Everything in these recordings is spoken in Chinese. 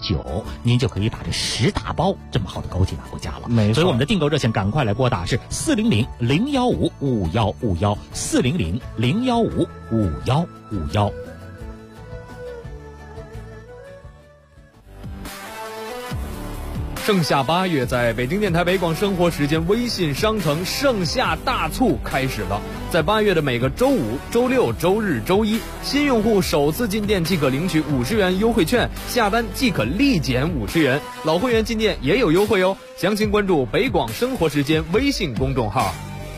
9，您就可以把这10大包这么好的枸杞拿回家了。 没错， 所以我们的订购热线赶快来拨打是400-015-5151，400-015-5151。 盛夏8月，在北京电台北广生活时间微信商城盛夏大促开始了。在8月的每个周五、周六、周日、周一，新用户首次进店即可领取50元优惠券，下单即可立减50元。老会员进店也有优惠哦。详情关注北广生活时间微信公众号。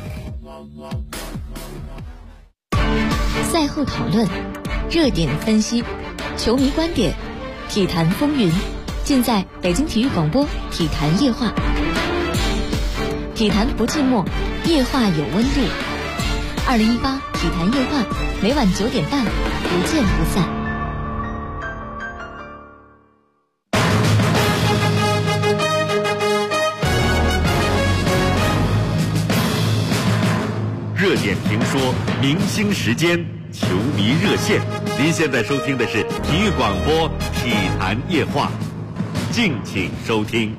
赛后讨论，热点分析，球迷观点，体坛风云，尽在北京体育广播体坛夜话。体坛不寂寞，夜话有温度。2018体坛夜话，每晚9点半，不见不散。 热点评说，明星时间，球迷热线。您现在收听的是体育广播体坛夜话，敬请收听。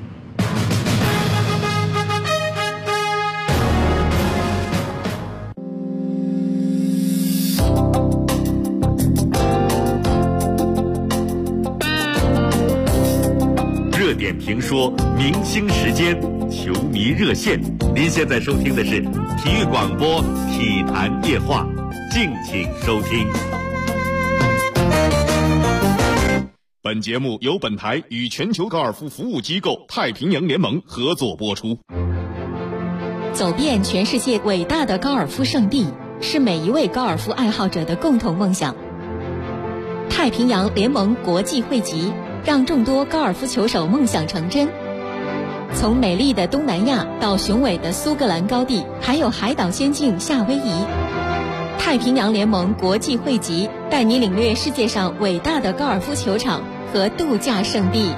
热点评说，明星时间，球迷热线。您现在收听的是体育广播体坛夜话，敬请收听。本节目由本台与全球高尔夫服务机构太平洋联盟合作播出。 走遍全世界伟大的高尔夫圣地，是每一位高尔夫爱好者的共同梦想。太平洋联盟国际汇集，让众多高尔夫球手梦想成真。从美丽的东南亚到雄伟的苏格兰高地，还有海岛仙境夏威夷，太平洋联盟国际汇集带你领略世界上伟大的高尔夫球场和度假胜地。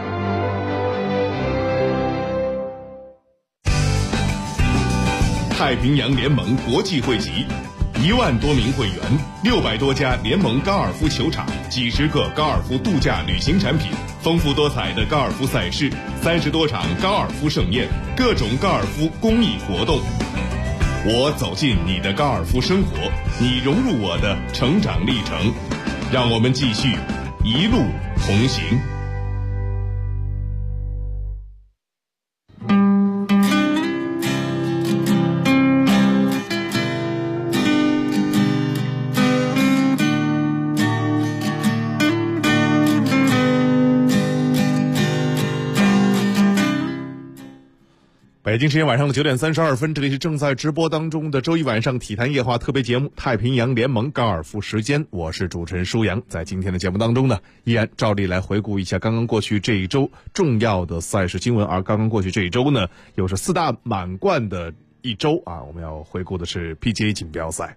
太平洋联盟国际汇集，1万多名会员，600多家联盟高尔夫球场，几十个高尔夫度假旅行产品，丰富多彩的高尔夫赛事，30多场高尔夫盛宴，各种高尔夫公益活动。我走进你的高尔夫生活，你融入我的成长历程，让我们继续一路同行。北京时间晚上的9点32分，这里是正在直播当中的周一晚上体坛夜话特别节目《太平洋联盟高尔夫时间》，我是主持人舒阳。在今天的节目当中呢，依然照例来回顾一下刚刚过去这一周重要的赛事新闻。而刚刚过去这一周呢，又是4大满贯的一周啊，我们要回顾的是 PGA 锦标赛。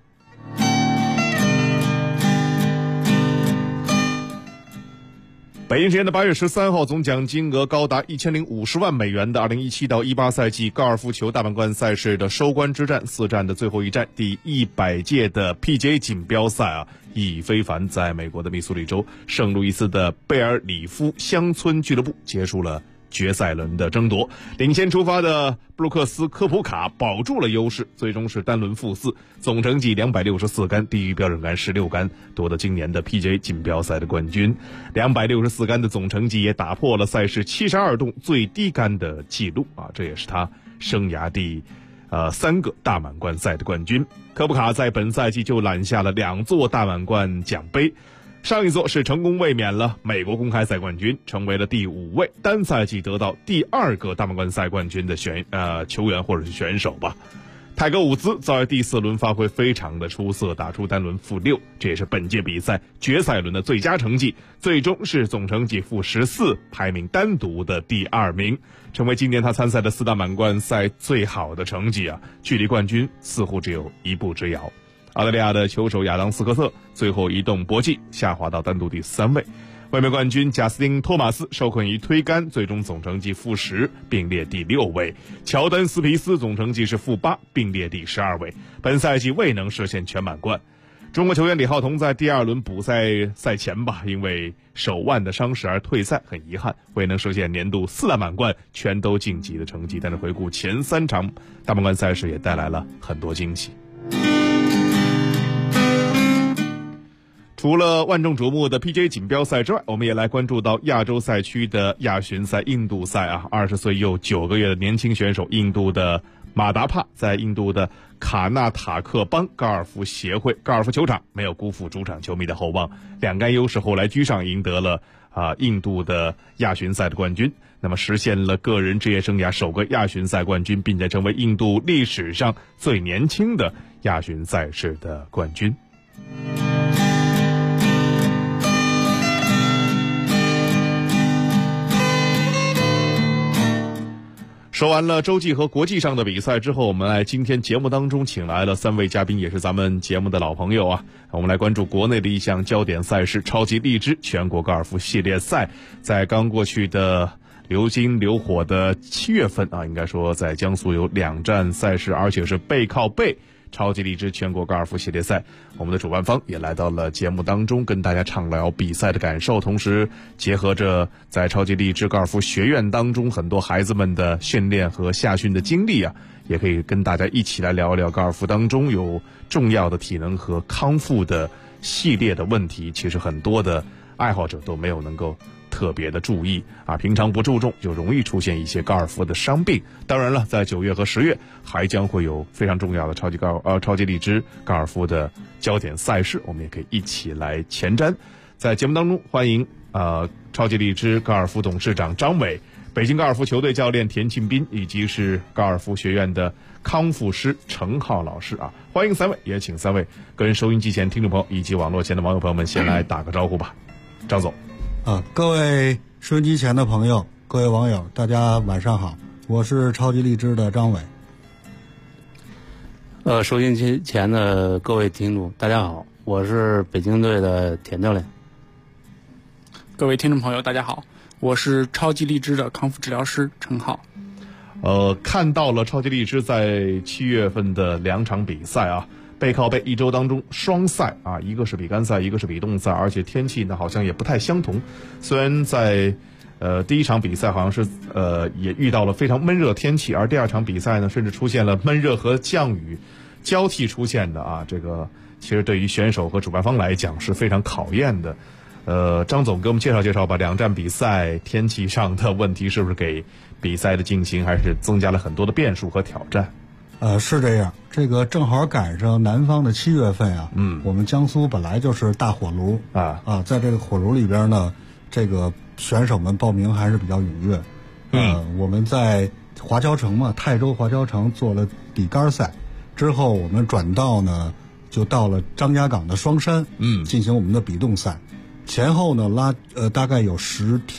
北京时间的8月13号，总奖金额高达1050万美元的2017到18赛季高尔夫球大满贯赛事的收官之战，4站的最后一站，第100届的 PGA 锦标赛啊，意义非凡，在美国的密苏里州圣路易斯的贝尔里夫乡村俱乐部结束了决赛轮的争夺。领先出发的布鲁克斯科普卡保住了优势，最终是单轮负4，总成绩264杆，低于标准杆16杆，夺得今年的 PGA 锦标赛的冠军。264杆的总成绩也打破了赛事72洞最低杆的记录啊，这也是他生涯第3个大满贯赛的冠军。科普卡在本赛季就揽下了2座大满贯奖杯，上一座是成功卫冕了美国公开赛冠军，成为了第5位单赛季得到第2个大满贯赛冠军的球员或者是选手吧。泰格伍兹在第4轮发挥非常的出色，打出单轮负6，这也是本届比赛决赛轮的最佳成绩，最终是总成绩负14，排名单独的第2名，成为今年他参赛的4大满贯赛最好的成绩啊，距离冠军似乎只有一步之遥。澳大利亚的球手亚当斯科特最后移动搏击，下滑到单独第3位。卫冕冠军贾斯汀托马斯受困于推杆，最终总成绩负10，并列第6位。乔丹斯皮斯总成绩是负8，并列第12位。本赛季未能实现全满贯。 中国球员李浩彤在第2轮补赛赛前吧，因为手腕的伤势而退赛，很遗憾未能实现年度4大满贯全都晋级的成绩。但是回顾前3场大满贯赛事，也带来了很多惊喜。除了万众瞩目的 PGA 锦标赛之外，我们也来关注到亚洲赛区的亚巡赛印度赛啊，20岁又9个月的年轻选手印度的马达帕在印度的卡纳塔克邦高尔夫协会高尔夫球场没有辜负主场球迷的厚望，2杆优势后来居上，赢得了印度的亚巡赛的冠军，那么实现了个人职业生涯首个亚巡赛冠军，并且成为印度历史上最年轻的亚巡赛事的冠军。说完了洲际和国际上的比赛之后，我们来今天节目当中请来了3位嘉宾，也是咱们节目的老朋友啊。我们来关注国内的一项焦点赛事——超级荔枝全国高尔夫系列赛。在刚过去的流金流火的7月份啊，应该说在江苏有2站赛事，而且是背靠背。超级荔枝全国高尔夫系列赛，我们的主办方也来到了节目当中，跟大家畅聊比赛的感受，同时结合着在超级荔枝高尔夫学院当中很多孩子们的训练和夏训的经历啊，也可以跟大家一起来聊一聊高尔夫当中有重要的体能和康复的系列的问题。其实很多的爱好者都没有能够特别的注意啊，平常不注重就容易出现一些高尔夫的伤病。当然了，在9月和10月还将会有非常重要的超级荔枝高尔夫的焦点赛事，我们也可以一起来前瞻。在节目当中欢迎超级荔枝高尔夫董事长张伟，北京高尔夫球队教练田庆斌，以及是高尔夫学院的康复师程浩老师啊，欢迎3位，也请3位跟收音机前听众朋友以及网络前的网友朋友们先来打个招呼吧。张总。 各位收音机前的朋友，各位网友，大家晚上好，我是超级荔枝的张伟。 收音机前的各位听众，大家好，我是北京队的田教练。 各位听众朋友，大家好，我是超级荔枝的康复治疗师程浩。 看到了超级荔枝在7月份的2场比赛啊，背靠背1周当中双赛啊，一个是比干赛，一个是比冻赛，而且天气呢好像也不太相同。虽然在第1场比赛好像是也遇到了非常闷热天气，而第2场比赛呢甚至出现了闷热和降雨交替出现的啊，这个其实对于选手和主办方来讲是非常考验的。张总给我们介绍介绍吧，2站比赛天气上的问题是不是给比赛的进行还是增加了很多的变数和挑战？ 是这样，这个正好赶上南方的7月份啊，我们江苏本来就是大火炉在这个火炉里边呢，这个选手们报名还是比较踊跃。我们在华侨城嘛，泰州华侨城做了比杆赛之后，我们转到呢就到了张家港的双山，进行我们的比冻赛。前后呢大概有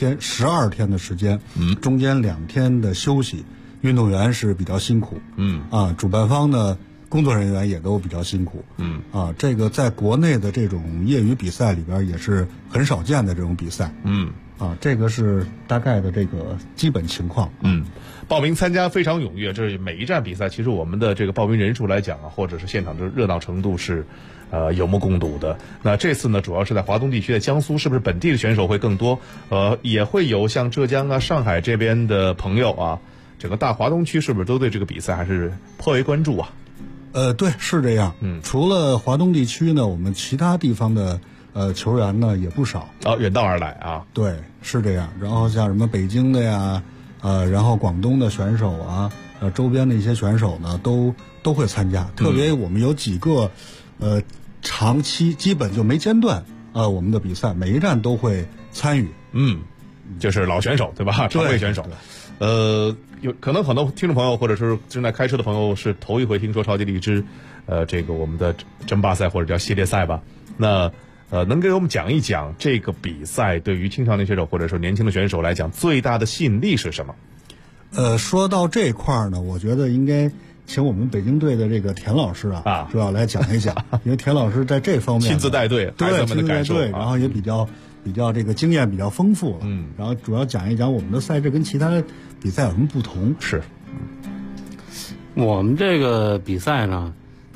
12天的时间，中间2天的休息。运动员是比较辛苦，主办方呢，工作人员也都比较辛苦，这个在国内的这种业余比赛里边也是很少见的这种比赛，这个是大概的这个基本情况。 报名参加非常踊跃，这是每一站比赛，其实我们的这个报名人数来讲啊，或者是现场的热闹程度是有目共睹的。那这次呢，主要是在华东地区，在江苏，是不是本地的选手会更多？也会有像浙江啊、上海这边的朋友啊。整个大华东区是不是都对这个比赛还是颇为关注啊？ 对，是这样。除了华东地区呢，我们其他地方的球员呢也不少远道而来啊。 对，是这样。然后像什么北京的呀，然后广东的选手啊，周边的一些选手呢都会参加。特别我们有几个长期基本就没间断我们的比赛每一站都会参与。 就是老选手对吧？常规选手。有可能很多听众朋友或者是正在开车的朋友是头一回听说超级荔枝，这个我们的争霸赛或者叫系列赛吧。那能给我们讲一讲这个比赛对于青少年选手或者说年轻的选手来讲最大的吸引力是什么？ 说到这块呢，我觉得应该请我们北京队的这个田老师主要来讲一讲，因为田老师在这方面亲自带队，孩子们的感受， 然后也比较这个经验比较丰富了，然后主要讲一讲我们的赛制跟其他比赛有什么不同。 是， 我们这个比赛呢，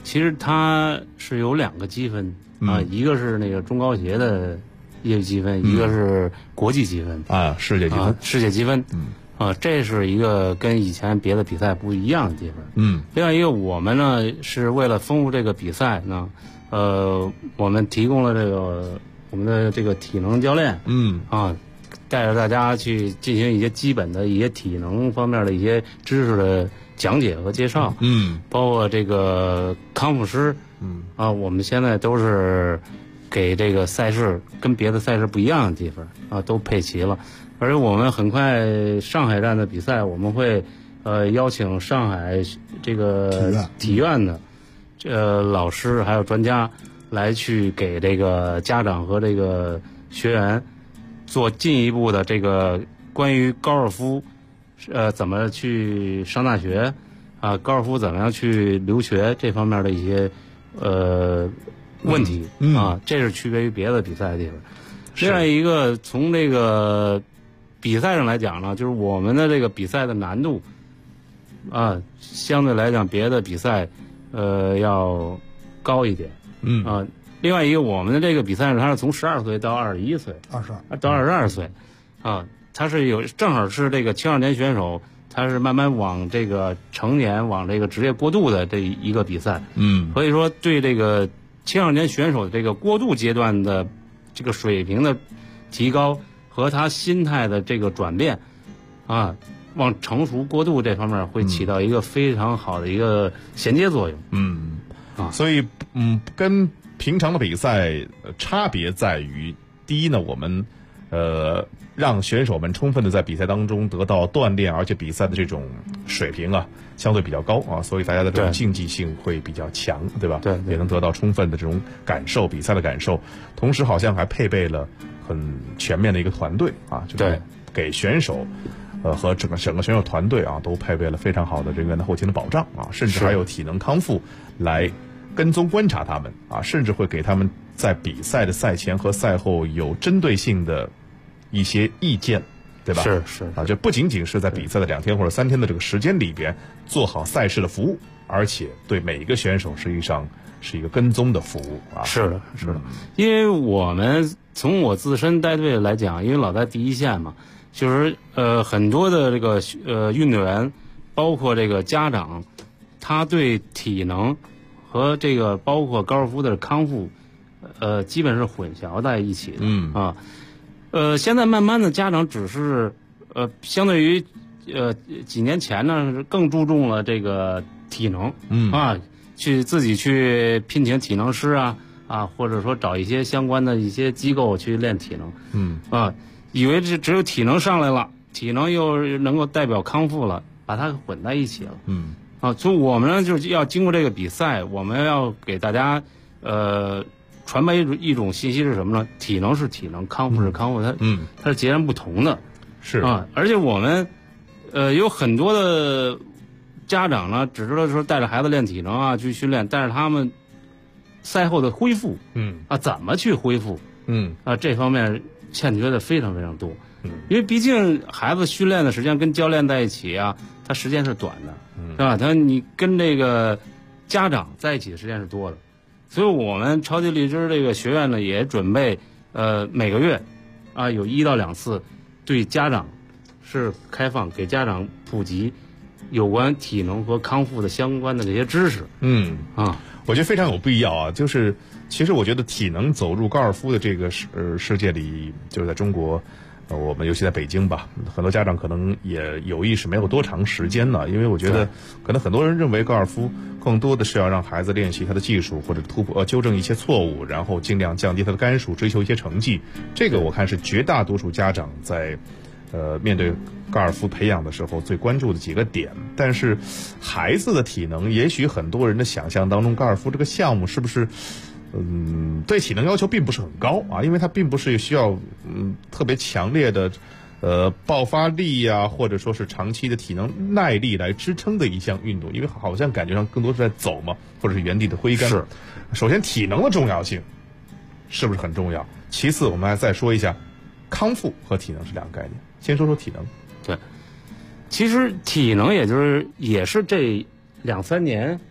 其实它是有2个积分啊，一个是那个中高协的业余积分，一个是国际积分啊，世界积分， 世界积分。这是一个跟以前别的比赛不一样的地方。 另外一个，我们呢是为了丰富这个比赛呢，我们提供了我们的这个体能教练，带着大家去进行一些基本的一些体能方面的一些知识的讲解和介绍，包括这个康复师，我们现在都是给这个赛事跟别的赛事不一样的地方都配齐了。而且我们很快上海站的比赛，我们会邀请上海这个体院的老师还有专家来去给这个家长和这个学员做进一步的这个关于高尔夫怎么去上大学高尔夫怎么样去留学这方面的一些问题这是区别于别的比赛的地方。另外一个从这个比赛上来讲呢，就是我们的这个比赛的难度相对来讲别的比赛要高一点。另外一个我们的这个比赛呢，它是从12岁到21岁到22岁它是正好是这个青少年选手他是慢慢往这个成年往这个职业过渡的这一个比赛。所以说对这个青少年选手的这个过渡阶段的这个水平的提高和他心态的这个转变往成熟过渡这方面会起到一个非常好的一个衔接作用。 所以跟平常的比赛差别在于，第一呢，我们让选手们充分的在比赛当中得到锻炼，而且比赛的这种水平相对比较高所以大家的这种竞技性会比较强，对吧？ 对， 也能得到充分的这种感受，比赛的感受。同时好像还配备了很全面的一个团队就是给选手和整个选手团队都配备了非常好的人员的后勤的保障甚至还有体能康复来跟踪观察他们甚至会给他们在比赛的赛前和赛后有针对性的一些意见，对吧？ 是就不仅仅是在比赛的2天或者3天的这个时间里边做好赛事的服务，而且对每一个选手实际上是一个跟踪的服务是的。因为我们从我自身带队来讲，因为老在第一线嘛，就是很多的这个运动员，包括这个家长，他对体能和这个包括高尔夫的康复基本是混淆在一起的现在慢慢的家长只是相对于几年前呢更注重了这个体能去自己去聘请体能师或者说找一些相关的一些机构去练体能以为只有体能上来了，体能又能够代表康复了，把它混在一起了所以我们呢就是要经过这个比赛，我们要给大家传播一种信息是什么呢？体能是体能，康复是康复，它是截然不同的。 是而且我们有很多的家长呢，只知道说带着孩子练体能去训练，但是他们赛后的恢复怎么去恢复这方面欠缺的非常非常多。因为毕竟孩子训练的时间跟教练在一起他时间是短的是吧？你跟这个家长在一起的时间是多的。所以我们超级荔枝这个学院呢，也准备每个月有1到2次对家长是开放，给家长普及有关体能和康复的相关的这些知识。 我觉得非常有必要就是其实我觉得体能走入高尔夫的这个世界里，就是在中国我们尤其在北京吧，很多家长可能也有意识没有多长时间呢，因为我觉得可能很多人认为高尔夫更多的是要让孩子练习他的技术，或者突破纠正一些错误，然后尽量降低他的杆数，追求一些成绩。这个我看是绝大多数家长在面对高尔夫培养的时候最关注的几个点。但是孩子的体能，也许很多人的想象当中，高尔夫这个项目是不是对体能要求并不是很高因为它并不是需要特别强烈的爆发力或者说是长期的体能耐力来支撑的一项运动，因为好像感觉上更多是在走嘛，或者是原地的挥杆。是，首先体能的重要性是不是很重要？其次我们还再说一下康复和体能是2个概念。先说说体能。 对，其实体能也是这2-3年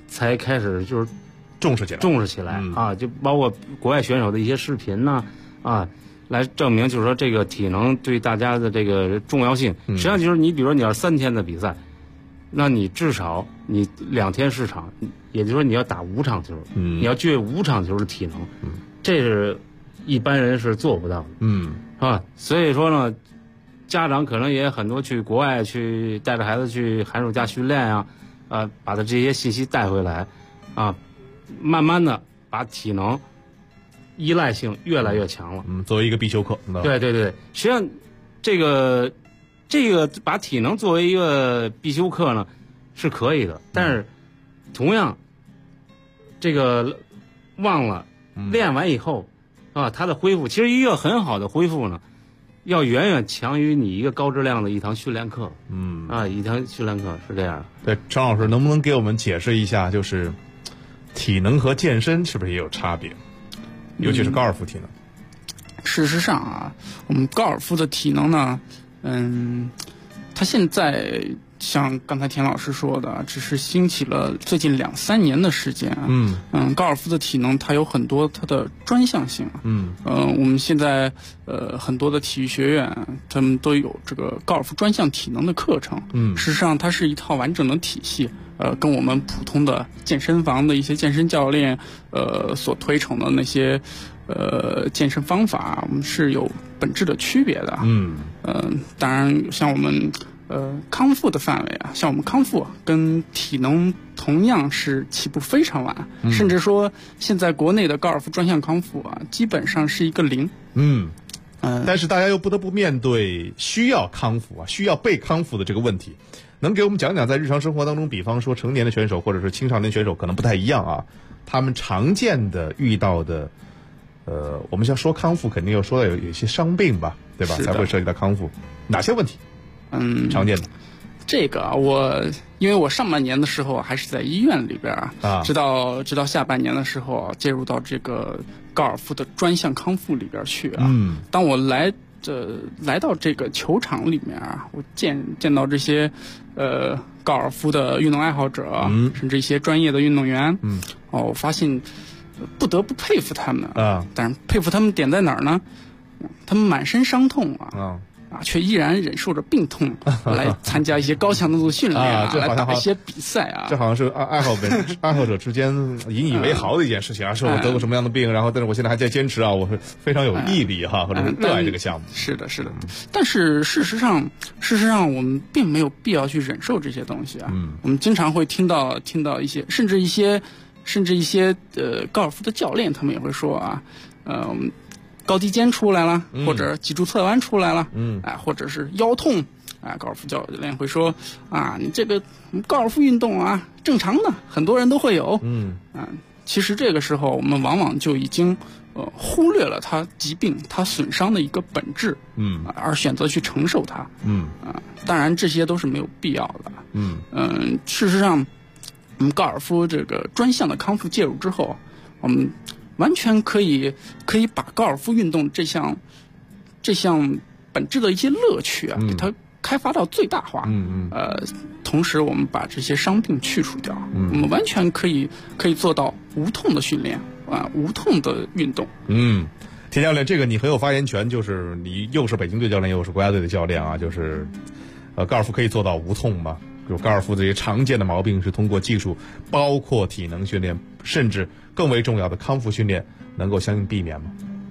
才开始就是重视起来啊，就包括国外选手的一些视频呢来证明就是说这个体能对大家的这个重要性。实际上就是你比如说你要3天的比赛，那你至少你2天试场，也就是说你要打5场球，你要具备5场球的体能，这是一般人是做不到的，是吧？所以说呢，家长可能也很多去国外去带着孩子去寒暑假训练把他这些信息带回来慢慢的把体能依赖性越来越强了。 作为一个必修课。 对，实际上这个把体能作为一个必修课呢是可以的，但是同样这个忘了练完以后它的恢复，其实一个很好的恢复呢，要远远强于你一个高质量的一堂训练课。一堂训练课是这样。 对，常老师能不能给我们解释一下，就是体能和健身是不是也有差别？尤其是高尔夫体能。 事实上我们高尔夫的体能呢，它现在像刚才田老师说的，只是兴起了最近2-3年的时间高尔夫的体能它有很多它的专项性我们现在很多的体育学院他们都有这个高尔夫专项体能的课程事实上它是一套完整的体系跟我们普通的健身房的一些健身教练所推崇的那些健身方法我们是有本质的区别的当然像我们康复的范围像我们康复跟体能同样是起步非常晚甚至说现在国内的高尔夫专项康复基本上是一个0 但是大家又不得不面对需要康复需要被康复的这个问题。能给我们讲讲在日常生活当中，比方说成年的选手或者是青少年选手可能不太一样他们常见的遇到的我们要说康复肯定要说到有一些伤病吧，对吧？才会涉及到康复。哪些问题常见的？ 这个因为我上半年的时候还是在医院里边直到下半年的时候介入到这个高尔夫的专项康复里边去当我来到这个球场里面我见到这些高尔夫的运动爱好者甚至一些专业的运动员我发现不得不佩服他们但是佩服他们点在哪儿呢？他们满身伤痛却依然忍受着病痛来参加一些高强度的训练来打一些比赛这好像是爱好者之间引以为豪的一件事情说我得过什么样的病，然后但是我现在还在坚持我是非常有毅力或者是热爱这个项目。 是的但是事实上我们并没有必要去忍受这些东西我们经常会听到一些甚至一些高尔夫的教练他们也会说我们高低肩出来了或者脊柱侧弯出来了或者是腰痛高尔夫教练会说你这个高尔夫运动正常的很多人都会有其实这个时候我们往往就已经忽略了他疾病他损伤的一个本质而选择去承受它当然这些都是没有必要的事实上我们高尔夫这个专项的康复介入之后我们完全可以把高尔夫运动这项本质的一些乐趣给它开发到最大化同时我们把这些伤病去除掉我们完全可以做到无痛的训练无痛的运动田教练，这个你很有发言权，就是你又是北京队教练又是国家队的教练就是高尔夫可以做到无痛吗？就高尔夫这些常见的毛病是通过技术包括体能训练甚至更为重要的康复训练能够相应避免吗？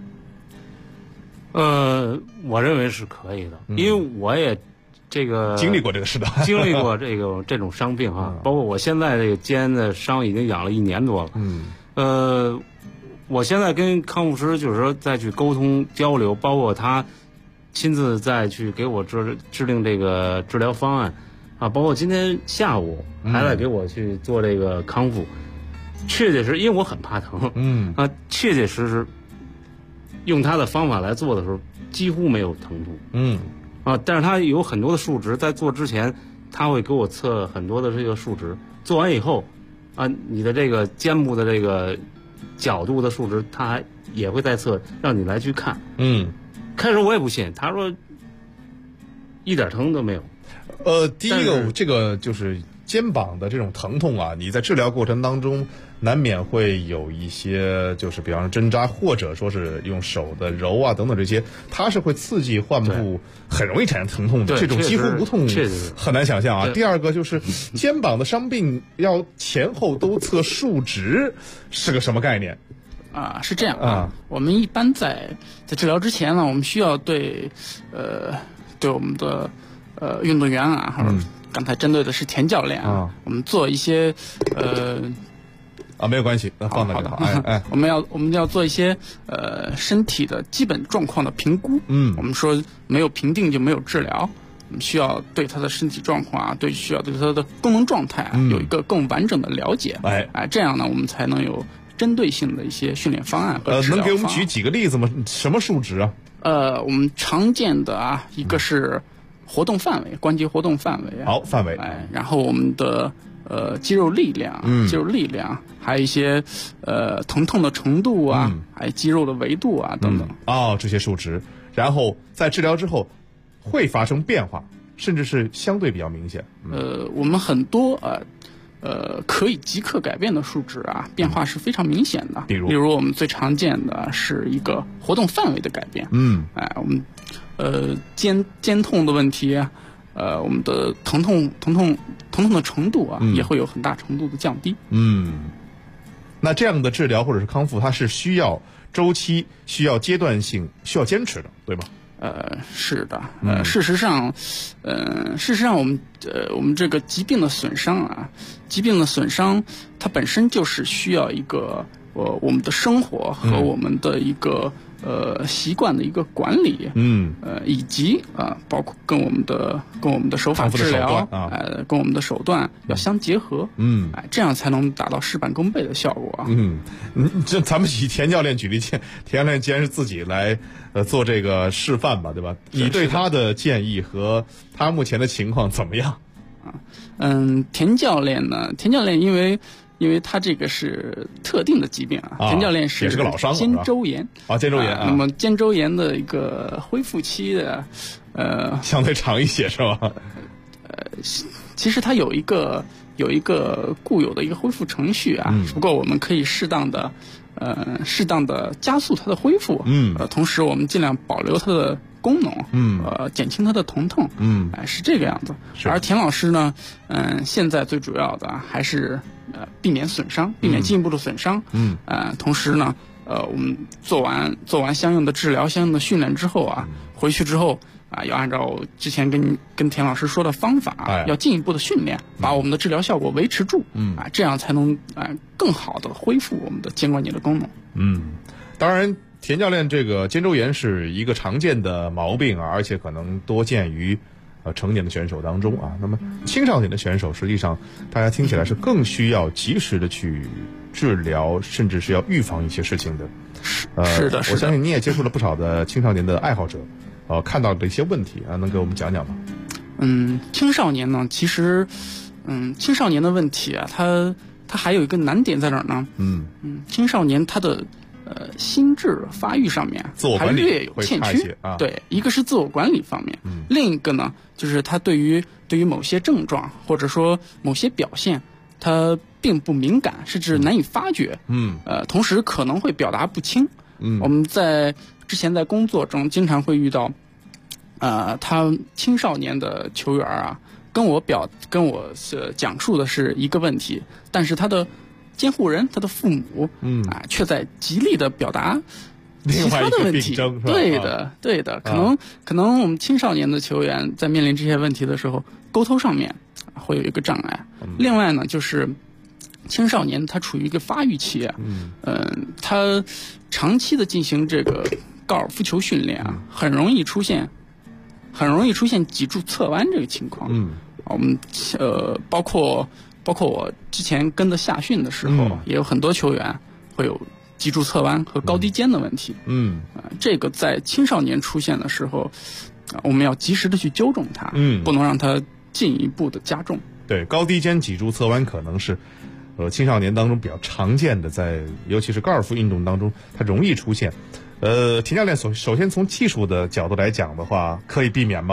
我认为是可以的因为我也经历过这个时代经历过这种伤病包括我现在这个肩的伤已经养了1年多了我现在跟康复师就是说再去沟通交流，包括他亲自再去给我制定这个治疗方案包括今天下午还在给我去做这个康复确确实因为我很怕疼确确实实用他的方法来做的时候几乎没有疼痛但是他有很多的数值在做之前他会给我测很多的这个数值，做完以后你的这个肩部的这个角度的数值他还也会再测让你来去看开始我也不信，他说一点疼都没有第一个这个就是肩膀的这种疼痛啊，你在治疗过程当中难免会有一些，就是比方说针扎，或者说是用手的揉啊等等这些，它是会刺激患部，很容易产生疼痛的。这种几乎无痛很难想象啊。第二个就是肩膀的伤病要前后都测数值，是个什么概念？ 是这样啊。我们一般在治疗之前呢，我们需要对我们的运动员啊，或者刚才针对的是田教练啊，我们做一些没有关系，放那就好。 我们要做一些身体的基本状况的评估。我们说没有评定就没有治疗，我们需要对他的身体状况啊，需要对他的功能状态有一个更完整的了解。这样呢，我们才能有针对性的一些训练方案和治疗方案。 能给我们举几个例子吗？什么数值啊？ 我们常见的一个是活动范围，关节活动范围。 好，范围。 然后我们的肌肉力量，还有一些疼痛的程度啊，还有肌肉的维度啊等等。 这些数值，然后在治疗之后会发生变化，甚至是相对比较明显。 我们很多可以即刻改变的数值啊，变化是非常明显的。比如我们最常见的是一个活动范围的改变。我们肩痛的问题，我们的疼痛的程度啊，也会有很大程度的降低。 那这样的治疗或者是康复，它是需要周期、需要阶段性、需要坚持的，对吗？ 是的。事实上我们这个疾病的损伤，它本身就是需要一个我们的生活和我们的一个习惯的一个管理，以及包括跟我们的手法治疗，跟我们的手段要相结合，这样才能达到事半功倍的效果啊。 这咱们以田教练举例，田教练既然是自己来做这个示范吧，对吧？你对他的建议和他目前的情况怎么样？ 田教练因为他这个是特定的疾病田教练也是个老伤， 肩周炎肩周炎。 那么肩周炎的一个恢复期的相对长一些是吧？ 其实它有一个固有的一个恢复程序不过我们可以适当的加速它的恢复，同时我们尽量保留它的功能，减轻它的疼痛，是这个样子。而田老师呢，现在最主要的还是避免损伤，避免进一步的损伤，同时呢，我们做完相应的治疗、相应的训练之后回去之后要按照之前跟田老师说的方法，要进一步的训练，把我们的治疗效果维持住，这样才能更好的恢复我们的肩关节的功能。 当然。田教练，这个肩周炎是一个常见的毛病而且可能多见于成年的选手当中那么青少年的选手，实际上大家听起来是更需要及时的去治疗，甚至是要预防一些事情的。 是的。 我相信你也接触了不少的青少年的爱好者，看到的一些问题能给我们讲讲吗？ 青少年呢，其实青少年的问题它还有一个难点在哪儿呢？青少年他的心智发育上面还略有欠缺。对，一个是自我管理方面，另一个呢就是他对于某些症状或者说某些表现，他并不敏感，甚至难以发觉。同时可能会表达不清。我们之前在工作中经常会遇到，他青少年的球员跟我讲述的是一个问题，但是他的监护人，他的父母，却在极力的表达其他的问题。对的，可能我们青少年的球员在面临这些问题的时候，沟通上面会有一个障碍。另外呢，就是青少年他处于一个发育期他长期的进行这个高尔夫球训练很容易出现脊柱侧弯这个情况。我们包括我之前跟的夏训的时候，也有很多球员会有脊柱侧弯和高低肩的问题。这个在青少年出现的时候，我们要及时的去纠正它，不能让它进一步的加重。 对，高低肩脊柱侧弯可能是青少年当中比较常见的，尤其是高尔夫运动当中，它容易出现。田教练首先从技术的角度来讲的话，可以避免吗？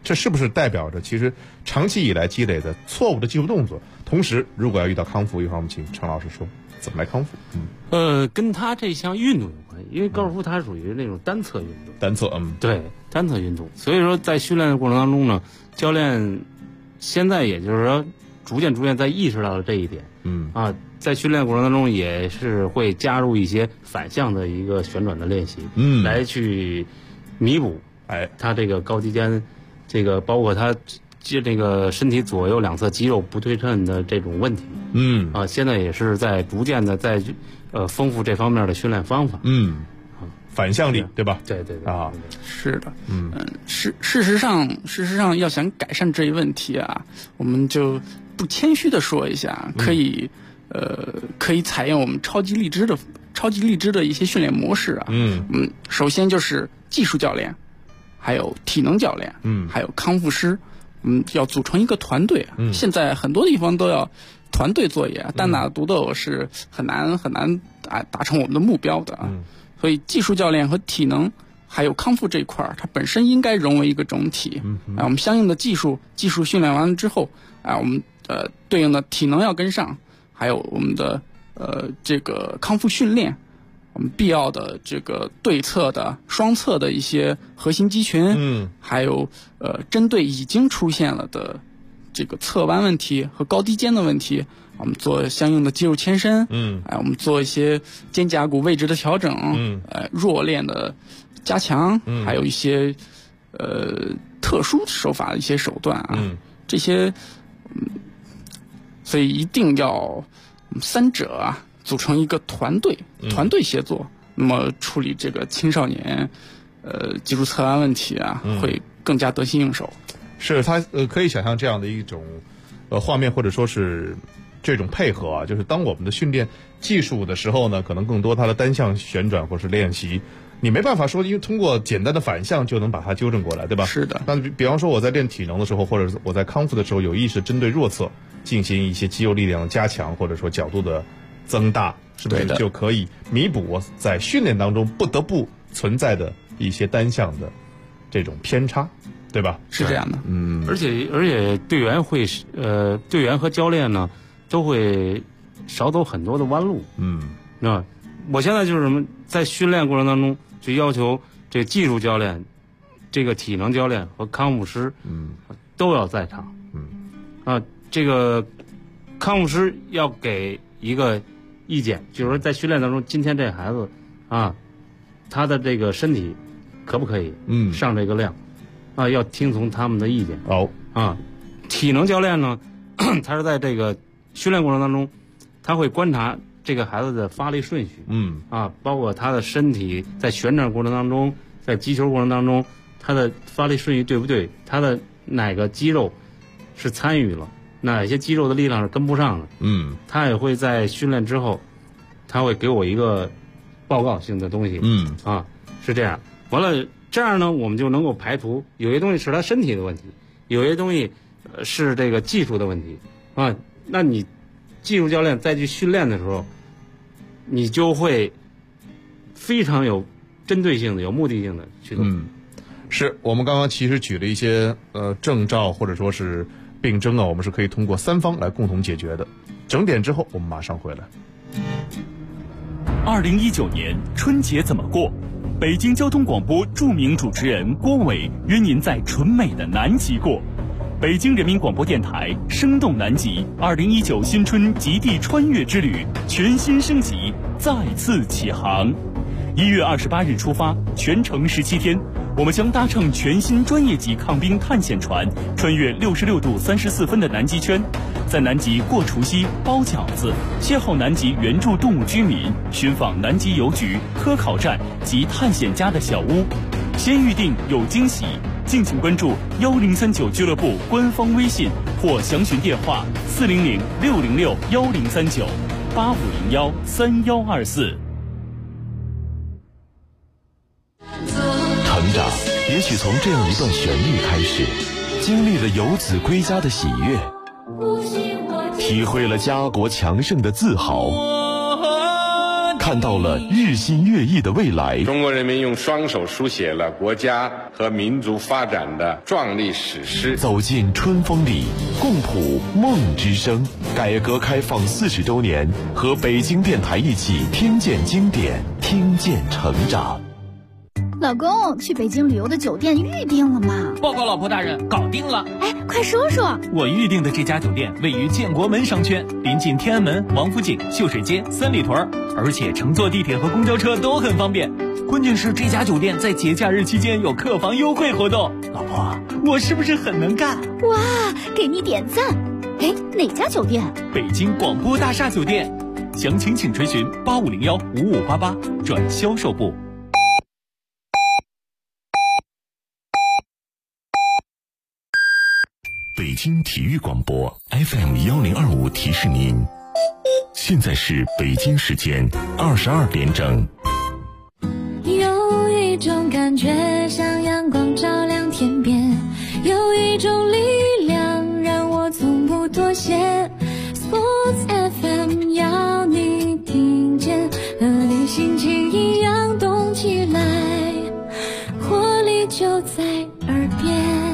这是不是代表着其实长期以来积累的错误的技术动作？同时，如果要遇到康复，一会儿我们请陈老师说怎么来康复。 跟他这项运动有关系，因为高尔夫它属于那种单侧运动。 单侧， 对，单侧运动。所以说，在训练的过程当中呢，教练现在也就是说，逐渐在意识到了这一点。在训练过程当中也是会加入一些反向的一个旋转的练习，来去弥补他这个高低肩，这个包括他这个身体左右两侧肌肉不对称的这种问题。现在也是在逐渐的在丰富这方面的训练方法。 反向力，对吧？ 对啊，是的。事实上要想改善这一问题啊，我们就不谦虚的说一下，可以采用我们超级荔枝的一些训练模式啊。首先就是技术教练，还有体能教练，还有康复师，要组成一个团队。现在很多地方都要团队作业，单打独斗是很难达成我们的目标的。所以技术教练和体能还有康复这一块，它本身应该融为一个整体。我们相应的技术训练完了之后，我们对应的体能要跟上，还有我们的这个康复训练，我们必要的这个对侧的双侧的一些核心肌群，还有针对已经出现了的这个侧弯问题和高低肩的问题，我们做相应的肌肉牵伸，我们做一些肩胛骨位置的调整，弱练的加强，还有一些特殊手法的一些手段啊，这些，所以一定要三者啊组成一个团队协作，那么处理这个青少年脊柱侧弯问题啊，会更加得心应手。 是他可以想象这样的一种画面，或者说是这种配合啊，就是当我们的训练技术的时候呢，可能更多它的单向旋转或是练习，你没办法说因为通过简单的反向就能把它纠正过来，对吧？是的。那比方说我在练体能的时候，或者是我在康复的时候，有意识针对弱侧进行一些肌肉力量的加强，或者说角度的增大，是不是就可以弥补我在训练当中不得不存在的一些单向的这种偏差？对吧？ 是这样的。 而且队员和教练呢都会少走很多的弯路。我现在就是什么，在训练过程当中就要求这技术教练、这个体能教练和康复师，都要在场。这个康复师要给一个意见，就是说在训练当中，今天这孩子啊，他的这个身体可不可以上这个量？要听从他们的意见。体能教练呢，他是在这个训练过程当中，他会观察这个孩子的发力顺序，包括他的身体在旋转过程当中，在击球过程当中，他的发力顺序对不对？他的哪个肌肉是参与了，哪些肌肉的力量是跟不上的？他也会在训练之后，他会给我一个报告性的东西。是这样。完了。这样呢，我们就能够排除有些东西是他身体的问题，有些东西是这个技术的问题啊。那你技术教练再去训练的时候，你就会非常有针对性的、有目的性的去做。 是我们刚刚其实举了一些征兆或者说是病症啊，我们是可以通过三方来共同解决的。整点之后，我们马上回来。 2019年春节怎么过？北京交通广播著名主持人郭伟约您在纯美的南极过。北京人民广播电台生动南极2019新春极地穿越之旅全新升级，再次起航。1月28日出发，全程17天，我们将搭乘全新专业级抗冰探险船，穿越66度34分的南极圈，在南极过除夕、包饺子，邂逅南极原住动物居民，寻访南极邮局、科考站及探险家的小屋。先预定有惊喜，敬请关注1039俱乐部官方微信或详询电话400-606-1039-8501-3124。 成长也许从这样一段旋律开始，经历了游子归家的喜悦，体会了家国强盛的自豪， 看到了日新月异的未来。 中国人民用双手书写了国家和民族发展的壮丽史诗。 走进春风里，共谱梦之声。改革开放40周年，和北京电台一起听见经典，听见成长。 老公，去北京旅游的酒店预定了吗？ 报告老婆大人，搞定了。 哎，快说说。 我预定的这家酒店位于建国门商圈，临近天安门、王府井、秀水街、三里屯，而且乘坐地铁和公交车都很方便。关键是这家酒店在节假日期间有客房优惠活动。老婆，我是不是很能干？ 哇，给你点赞。哎，哪家酒店？ 北京广播大厦酒店。详情请垂询8501-5588转销售部。 北京体育广播 FM1025提示您，现在是北京时间22点整。 有一种感觉像阳光照亮天边，有一种力量让我从不妥协。Sports FM 要你听见，和你心情一样动起来，活力就在耳边。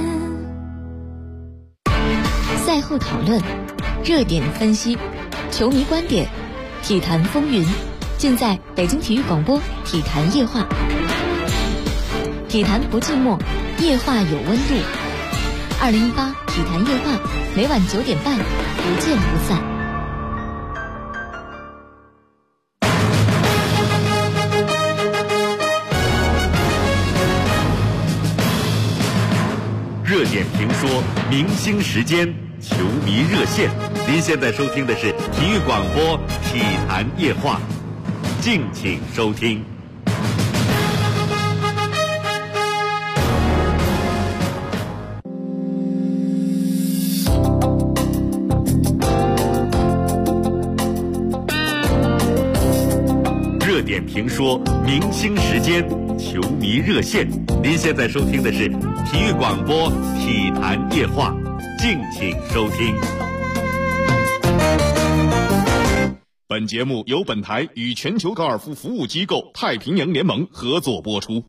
赛后讨论，热点分析，球迷观点，体坛风云，尽在北京体育广播体坛夜话。体坛不寂寞，夜话有温度。2018体坛夜话，每晚9点半，不见不散。 热点评说，明星时间，球迷热线。您现在收听的是体育广播体坛夜话，敬请收听。热点评说，明星时间，球迷热线。您现在收听的是体育广播体坛夜话，敬请收听。 本节目由本台与全球高尔夫服务机构太平洋联盟合作播出。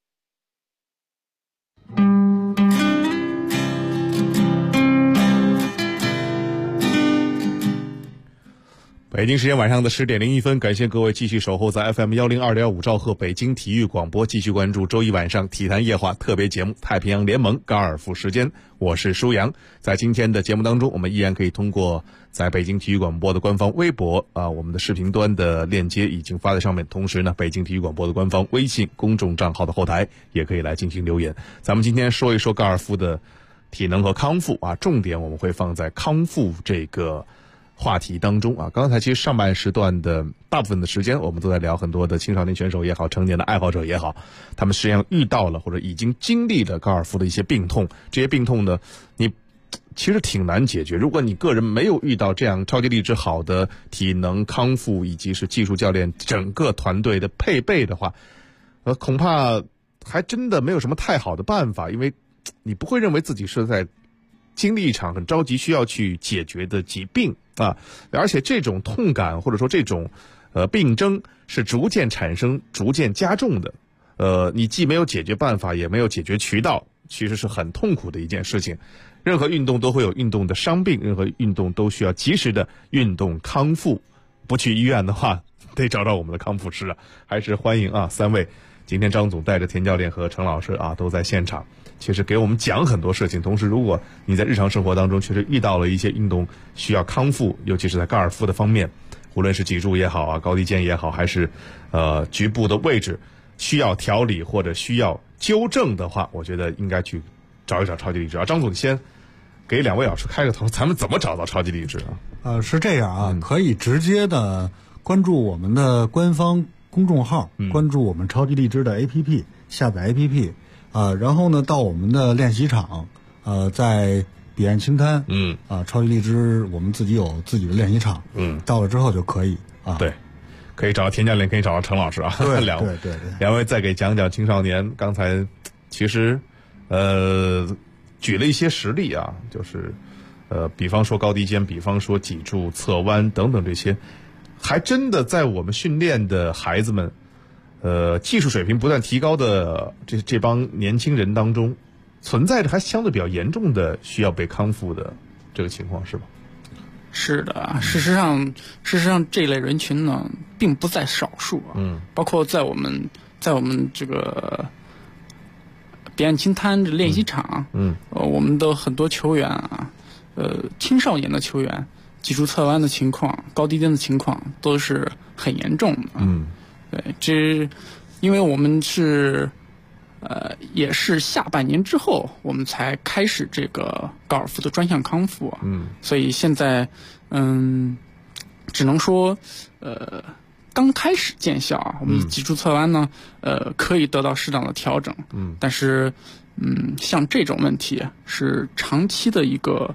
北京时间晚上的10点01分，感谢各位继续守候在 FM102.5兆赫北京体育广播，继续关注周一晚上体坛夜话特别节目太平洋联盟高尔夫时间，我是舒阳。在今天的节目当中，我们依然可以通过在北京体育广播的官方微博我们的视频端的链接已经发在上面，同时呢，北京体育广播的官方微信公众账号的后台也可以来进行留言。咱们今天说一说高尔夫的体能和康复重点我们会放在康复这个话题当中刚才其实上半时段的大部分的时间，我们都在聊很多的青少年选手也好，成年的爱好者也好，他们实际上遇到了或者已经经历了高尔夫的一些病痛。这些病痛呢，你其实挺难解决。如果你个人没有遇到这样超级励志好的体能康复以及是技术教练整个团队的配备的话，恐怕还真的没有什么太好的办法，因为你不会认为自己是在经历一场很着急需要去解决的疾病而且这种痛感或者说这种病症是逐渐产生、逐渐加重的。你既没有解决办法，也没有解决渠道，其实是很痛苦的一件事情。任何运动都会有运动的伤病，任何运动都需要及时的运动康复。不去医院的话，得找找我们的康复师还是欢迎3位。今天张总带着田教练和陈老师都在现场，其实给我们讲很多事情。同时，如果你在日常生活当中确实遇到了一些运动需要康复，尤其是在高尔夫的方面，无论是脊柱也好高低肩也好，还是局部的位置需要调理或者需要纠正的话，我觉得应该去找一找超级励志张总先给2位老师开个头，咱们怎么找到超级励志是这样可以直接的关注我们的官方公众号，关注我们超级励志的 APP， 下载 APP然后呢，到我们的练习场，在彼岸青滩，超级励志我们自己有自己的练习场，到了之后就可以对，可以找到田教练，可以找到陈老师对两位再给讲讲青少年。刚才其实举了一些实例就是比方说高低肩，比方说脊柱侧弯等等这些还真的在我们训练的孩子们，技术水平不断提高的这帮年轻人当中，存在着还相对比较严重的需要被康复的这个情况，是吧？ 是的，事实上这类人群呢，并不在少数啊。包括在我们这个彼岸青滩这练习场，我们的很多球员啊，青少年的球员，脊柱侧弯的情况、高低颠的情况都是很严重的。对，因为我们是也是下半年之后，我们才开始这个高尔夫的专项康复啊。所以现在只能说刚开始见效啊。我们脊柱侧弯呢，可以得到适当的调整。但是像这种问题是长期的一个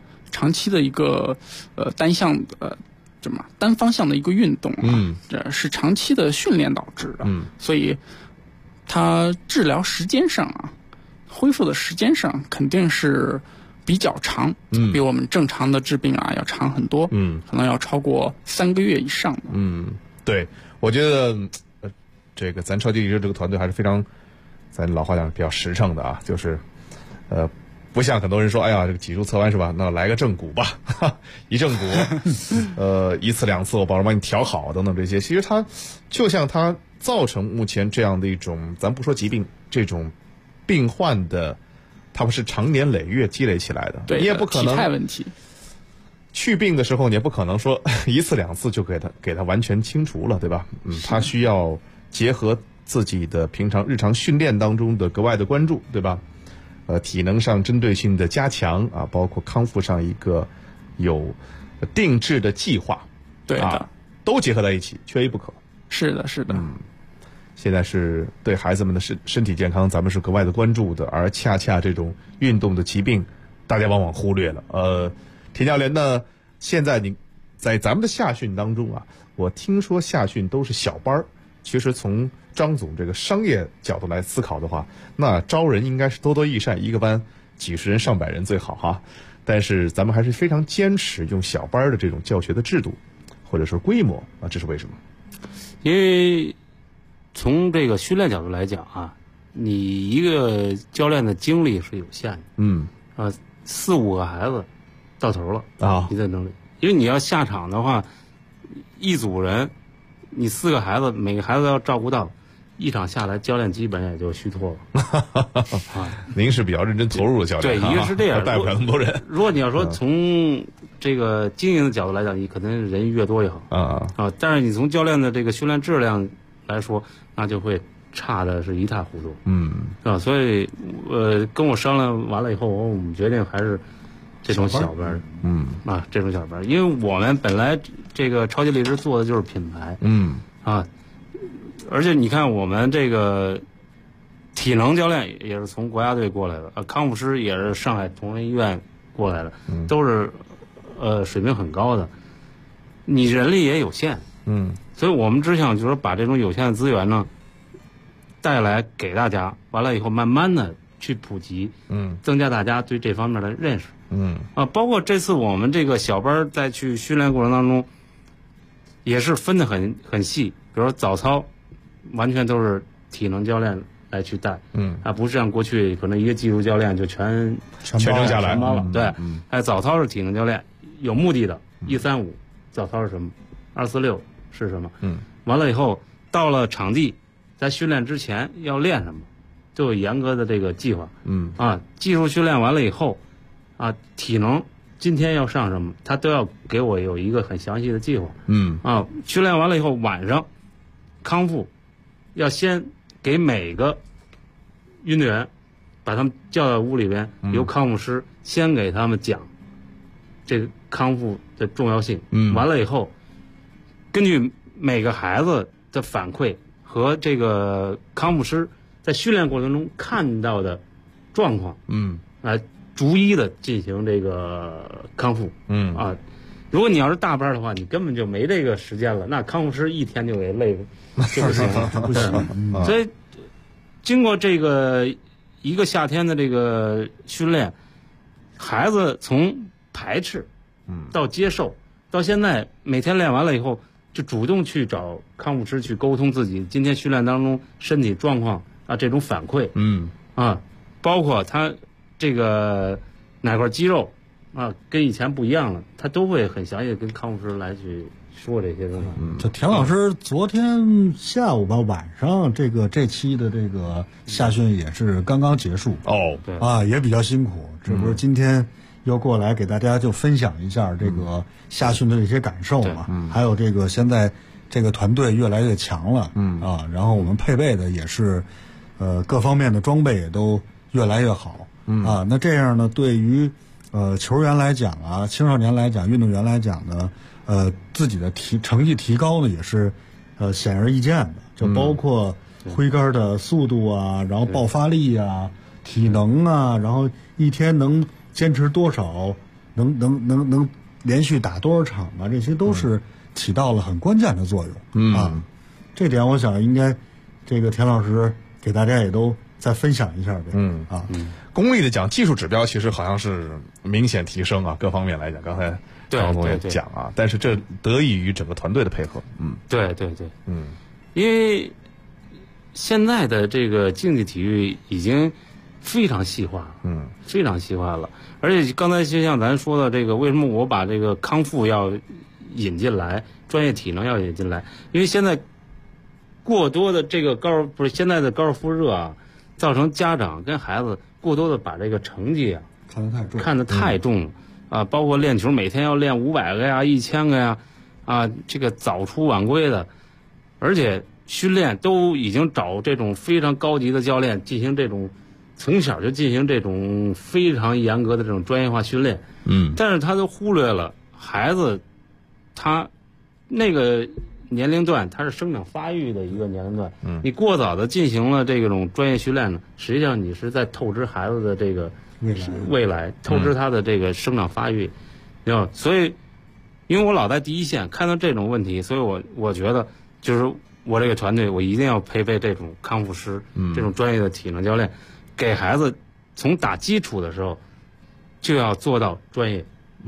单方向的一个运动啊，这是长期的训练导致的。所以它治疗时间上啊，恢复的时间上肯定是比较长，比我们正常的治病啊要长很多，可能要超过3个月以上的。 对，我觉得这个咱超级力士这个团队还是非常，咱老话讲比较实诚的啊，就是不像很多人说，哎呀，这个脊柱侧弯是吧？那来个正骨吧，一正骨，一次两次我保证帮你调好等等这些。其实它就像它造成目前这样的一种，咱不说疾病，这种病患的，它不是长年累月积累起来的。 对， 你也不可能体态问题。 去病的时候，你也不可能说一次两次就给它完全清除了，对吧？它需要结合自己的平常日常训练当中的格外的关注，对吧？体能上针对性的加强啊，包括康复上一个有定制的计划， 对的， 都结合在一起，缺一不可。 是的，是的。 现在是对孩子们的身体健康，咱们是格外的关注的，而恰恰这种运动的疾病，大家往往忽略了。田教练呢，现在你在咱们的夏训当中啊，我听说夏训都是小班儿，其实从张总这个商业角度来思考的话，那招人应该是多多益善，一个班几十人上百人最好哈。但是咱们还是非常坚持用小班的这种教学的制度或者说规模啊，这是为什么？ 因为从这个训练角度来讲啊，你一个教练的精力是有限的。4、5个孩子到头了啊，你的能力，因为你要下场的话，一组人，你4个孩子，每个孩子要照顾到。一场下来，教练基本也就虚脱了。 您是比较认真投入的教练， 对，一个是这样， 带不了那么多人。 如果你要说从这个经营的角度来讲，你可能人越多越好但是你从教练的这个训练质量来说，那就会差的是一塌糊涂。所以跟我商量完了以后，我们决定还是这种小班这种小班，因为我们本来这个超级力士做的就是品牌，而且你看，我们这个体能教练也是从国家队过来的，康复师也是上海同仁医院过来的，都是水平很高的。你人力也有限，所以我们只想就是把这种有限的资源呢带来给大家，完了以后慢慢的去普及，增加大家对这方面的认识，包括这次我们这个小班在去训练过程当中，也是分得很细，比如说早操。完全都是体能教练来去带，不是像过去可能一个技术教练就全程下来了，对，早操是体能教练有目的的，135早操是什么，246是什么，完了以后到了场地，在训练之前要练什么，就有严格的这个计划，技术训练完了以后，体能今天要上什么，他都要给我有一个很详细的计划，训练完了以后晚上康复。要先给每个运动员把他们叫到屋里边，由康复师先给他们讲这个康复的重要性。完了以后，根据每个孩子的反馈和这个康复师在训练过程中看到的状况，来逐一的进行这个康复。如果你要是大班的话，你根本就没这个时间了，那康复师一天就给累就不行了。所以经过这个一个夏天的这个训练，孩子从排斥到接受，到现在每天练完了以后， 就主动去找康复师去沟通自己今天训练当中身体状况啊，这种反馈，包括他这个哪块肌肉啊跟以前不一样了，他都会很详细的跟康复师来去说这些东西。 这田老师昨天下午吧，晚上这期的这个夏训也是刚刚结束对啊，也比较辛苦。这不是今天又过来给大家就分享一下这个夏训的一些感受嘛，还有这个现在这个团队越来越强了，然后我们配备的也是各方面的装备也都越来越好，那这样呢，对于球员来讲啊，青少年来讲，运动员来讲呢，自己的成绩提高呢也是显而易见的，就包括挥杆的速度啊，然后爆发力啊，体能啊，然后一天能坚持多少，能连续打多少场啊，这些都是起到了很关键的作用，这点我想应该这个田老师给大家也都再分享一下呗， 功利的讲，技术指标其实好像是明显提升啊，各方面来讲，刚才张总也讲啊，但是这得益于整个团队的配合， 对，因为现在的这个竞技体育已经非常细化了，非常细化了，而且刚才就像咱说的这个，为什么我把这个康复要引进来，专业体能要引进来，因为现在过多的这个现在的高尔夫热啊，造成家长跟孩子过多的把这个成绩啊看得太重了，啊，包括练球每天要练500个呀、1000个呀，啊，这个早出晚归的，而且训练都已经找这种非常高级的教练进行这种从小就进行这种非常严格的这种专业化训练，但是他都忽略了孩子他那个年龄段，它是生长发育的一个年龄段，你过早的进行了这种专业训练呢，实际上你是在透支孩子的这个未来，透支他的这个生长发育，所以因为我老在第一线看到这种问题，所以我觉得就是我这个团队我一定要配备这种康复师，这种专业的体能教练，给孩子从打基础的时候就要做到专业，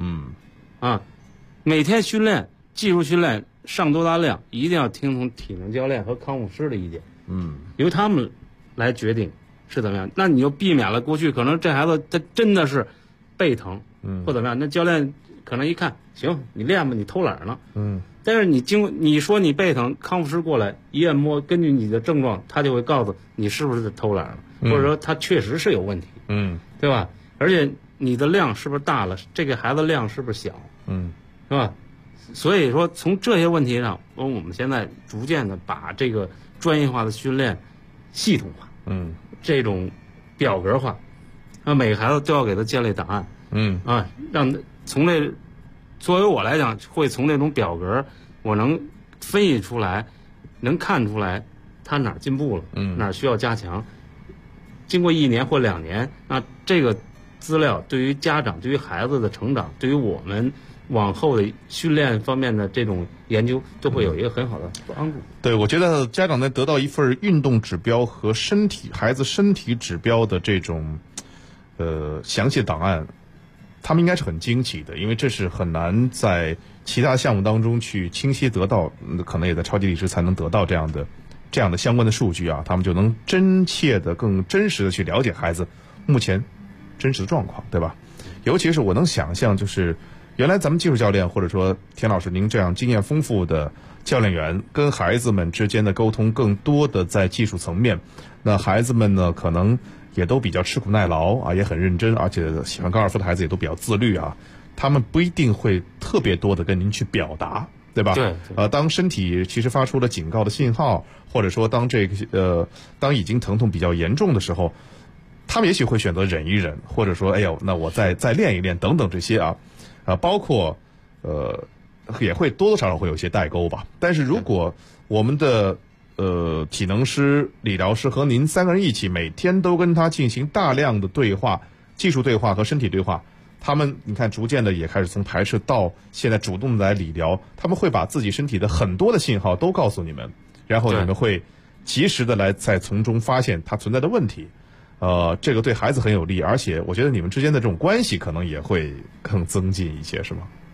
每天训练技术训练上多大量，一定要听从体能教练和康复师的意见，由他们来决定是怎么样。那你就避免了过去可能这孩子他真的是背疼，或怎么样，那教练可能一看，行，你练吧，你偷懒了，但是你说你背疼，康复师过来一按摩，根据你的症状，他就会告诉你是不是偷懒了，或者说他确实是有问题，对吧？而且你的量是不是大了，这个孩子量是不是小，是吧？所以说从这些问题上，我们现在逐渐的把这个专业化的训练系统化，这种表格化，每个孩子都要给他建立档案，让从这作为我来讲，会从这种表格我能分析出来，能看出来他哪儿进步了，哪儿需要加强。经过1年或2年，那这个资料对于家长、对于孩子的成长、对于我们往后的训练方面的这种研究，都会有一个很好的帮助。 对，我觉得家长能得到一份运动指标和孩子身体指标的这种详细档案，他们应该是很惊奇的，因为这是很难在其他项目当中去清晰得到，可能也在超级力士才能得到这样的相关的数据啊，他们就能真切的、更真实的去了解孩子目前真实的状况，对吧？尤其是我能想象，就是原来咱们技术教练或者说田老师您这样经验丰富的教练员跟孩子们之间的沟通更多的在技术层面，那孩子们呢可能也都比较吃苦耐劳啊，也很认真，而且喜欢高尔夫的孩子也都比较自律啊，他们不一定会特别多的跟您去表达，对吧？ 对。 当身体其实发出了警告的信号，或者说当当已经疼痛比较严重的时候，他们也许会选择忍一忍，或者说哎呦，那我再练一练等等这些啊，包括也会多多少少会有一些代沟吧。但是如果我们的体能师、理疗师和您3个人一起，每天都跟他进行大量的对话、技术对话和身体对话，他们你看逐渐的也开始从排斥到现在主动的来理疗，他们会把自己身体的很多的信号都告诉你们，然后你们会及时的来再从中发现它存在的问题。这个对孩子很有利，而且我觉得你们之间的这种关系可能也会更增进一些，是吗？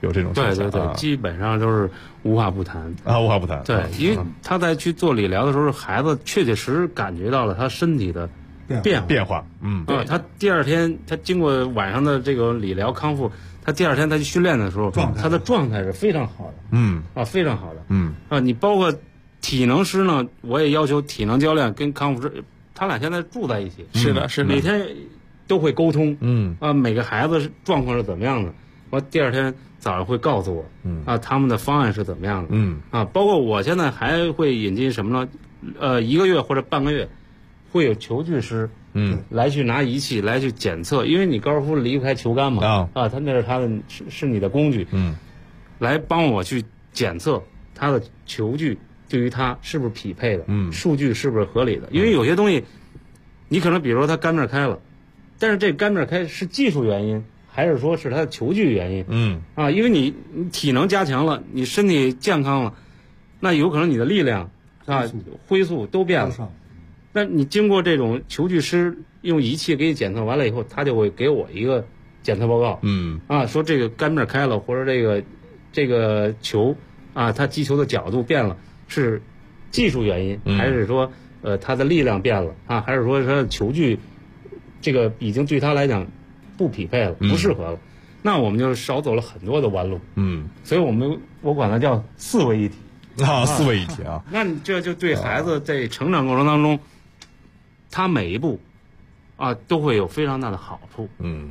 有这种现象。 对，基本上都是无话不谈无话不谈。 对，因为他在去做理疗的时候，孩子确确实实感觉到了他身体的变化。他第二天他经过晚上的这个理疗康复，他第二天他去训练的时候，他的状态是非常好的。非常好的。你包括体能师呢，我也要求体能教练跟康复师，他俩现在住在一起。 是的， 每天都会沟通。每个孩子状况是怎么样的，我第二天早上会告诉我。他们的方案是怎么样的。包括我现在还会引进什么呢？1个月或者半个月，会有球具师。来去拿仪器来去检测，因为你高尔夫离不开球杆嘛。他那是他的是你的工具。来帮我去检测他的球具对于他是不是匹配的，数据是不是合理的。因为有些东西，你可能比如说他杆面开了，但是这杆面开是技术原因，还是说是他的球具原因？因为你体能加强了，你身体健康了，那有可能你的力量挥速都变了。那你经过这种球具师用仪器给你检测完了以后，他就会给我一个检测报告。说这个杆面开了，或者这个球它击球的角度变了，是技术原因，还是说它的力量变了还是说它的球具这个已经对他来讲不匹配了，不适合了。那我们就少走了很多的弯路。所以我管它叫4位一体。 4位一体啊。 那你这就对孩子在成长过程当中，他每一步都会有非常大的好处。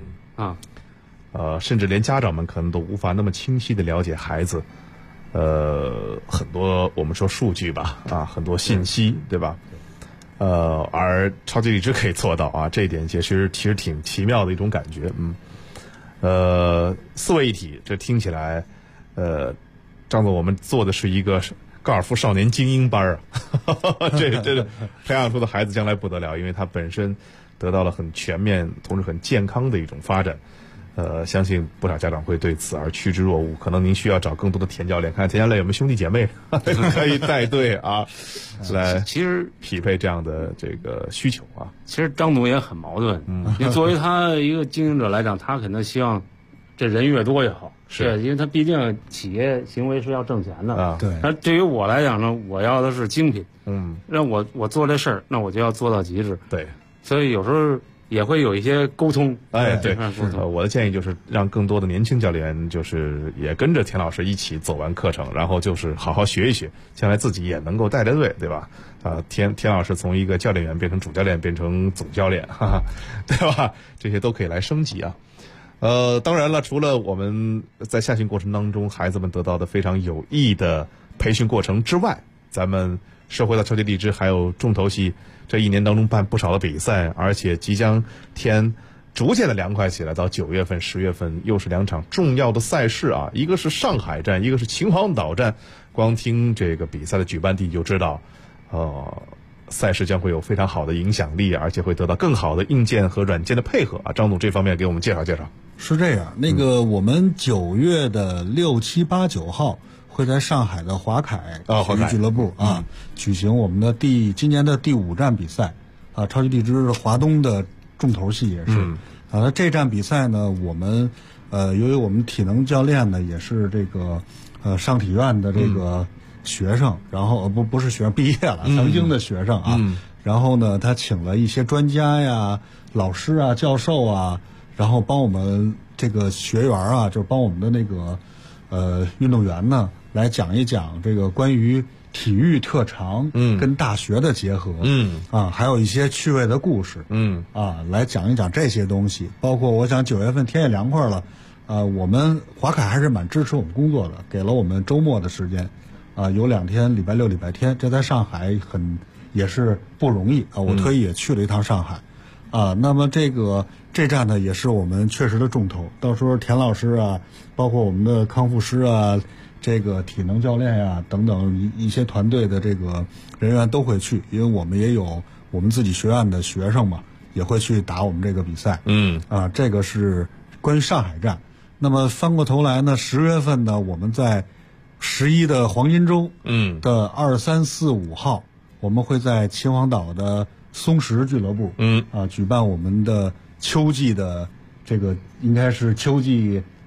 甚至连家长们可能都无法那么清晰的了解孩子很多我们说数据吧很多信息，对吧？而超级理智可以做到这一点其实挺奇妙的一种感觉。4位一体，这听起来张总，我们做的是一个高尔夫少年精英班这培养出的孩子将来不得了，因为他本身得到了很全面同时很健康的一种发展。相信不少家长会对此而趋之若鹜。可能您需要找更多的田教练，看田教练有没有兄弟姐妹可以带队来其实匹配这样的这个需求其实张总也很矛盾。你作为他一个经营者来讲，他肯定希望这人越多越好。是因为他毕竟企业行为是要挣钱的。 对。 那对于我来讲呢，我要的是精品。让我做这事儿，那我就要做到极致。 对。 所以有时候也会有一些沟通。 对。我的建议就是让更多的年轻教练就是也跟着田老师一起走完课程，然后就是好好学一学，将来自己也能够带队，对吧？田老师从一个教练员变成主教练，变成总教练，对吧？这些都可以来升级当然了，除了我们在下训过程当中孩子们得到的非常有益的培训过程之外，咱们社会的超级荔枝还有重头戏，这1年当中办不少的比赛，而且即将天逐渐的凉快起来，到9月份、10月份又是2场重要的赛事一个是上海站，一个是秦皇岛站。光听这个比赛的举办地就知道，赛事将会有非常好的影响力，而且会得到更好的硬件和软件的配合张总这方面给我们介绍介绍。 是这样，我们9月的6、7、8、9号会在上海的华凯体育俱乐部举行我们的今年的第5站比赛超级荔枝华东的重头戏也是。这站比赛呢，我们由于我们体能教练呢也是这个上体院的这个学生，然后不是学生，毕业了，曾经的学生然后呢，他请了一些专家呀、老师教授然后帮我们这个学员就是帮我们的那个运动员呢来讲一讲这个关于体育特长跟大学的结合还有一些趣味的故事来讲一讲这些东西。包括我想9月份天也凉快了我们华凯还是蛮支持我们工作的，给了我们周末的时间有2天，礼拜6、礼拜天，这在上海也是不容易我特意也去了一趟上海那么这站呢也是我们确实的重头，到时候田老师包括我们的康复师这个体能教练等等一些团队的这个人员都会去，因为我们也有我们自己学院的学生嘛，也会去打我们这个比赛。这个是关于上海站。那么翻过头来呢，10月份呢，我们在11的黄金周的2、3、4、5号，我们会在秦皇岛的松石俱乐部举办我们的秋季的这个应该是秋季